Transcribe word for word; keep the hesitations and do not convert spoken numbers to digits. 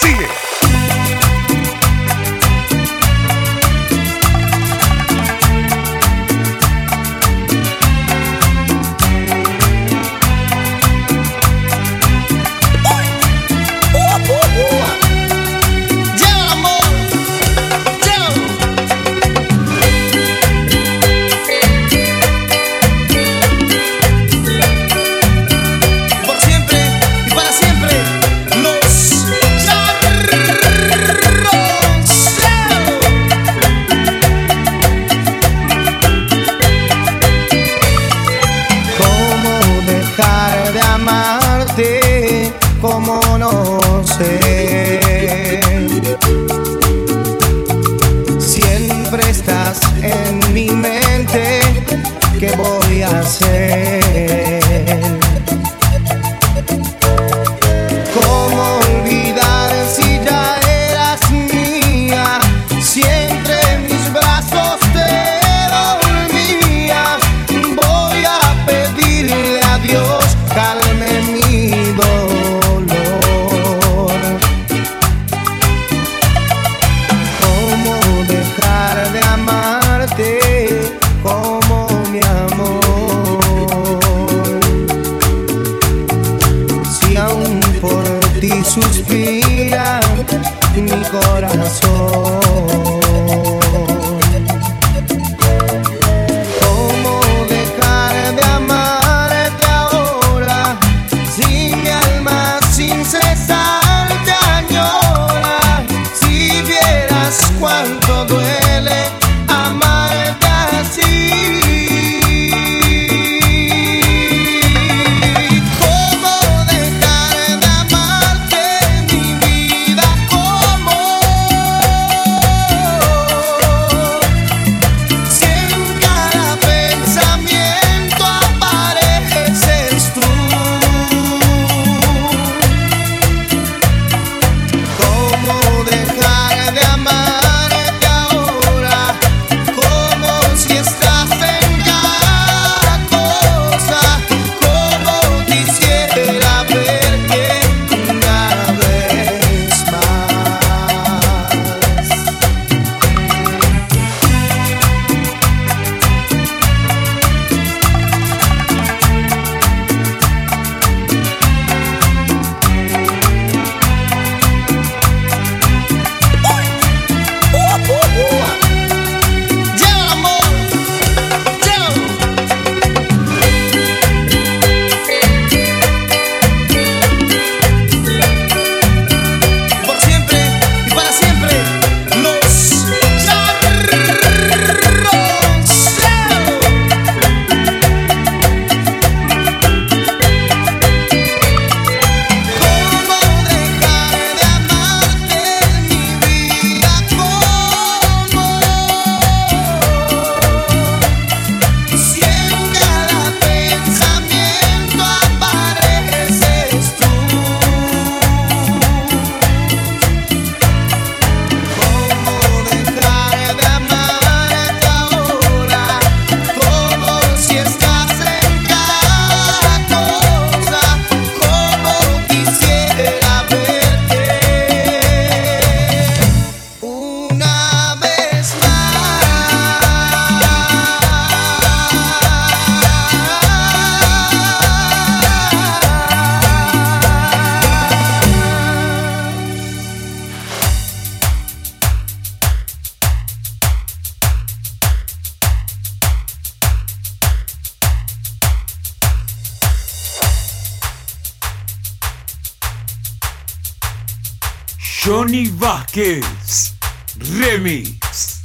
Sigue. Como no sé, siempre estás en mi mente. ¿Qué voy a hacer? ¿Cómo olvidar si ya eras mía? Siempre en mis brazos te dormías. Voy a pedirle a Dios calme mi dolor. Como mi amor, si aún por ti suspira mi corazón. ¿Cómo dejar de amarte ahora si mi alma sin cesar te añora? Si vieras cuánto duele amarte así. ¿Cómo dejar de amarte, mi vida? ¿Cómo? Si en cada pensamiento apareces tú. ¿Cómo dejar de amarte ahora? Si estás en cada cosa, como quisiera verte una vez más. ¡Uh, uh, uh! Johnny Vázquez Remix.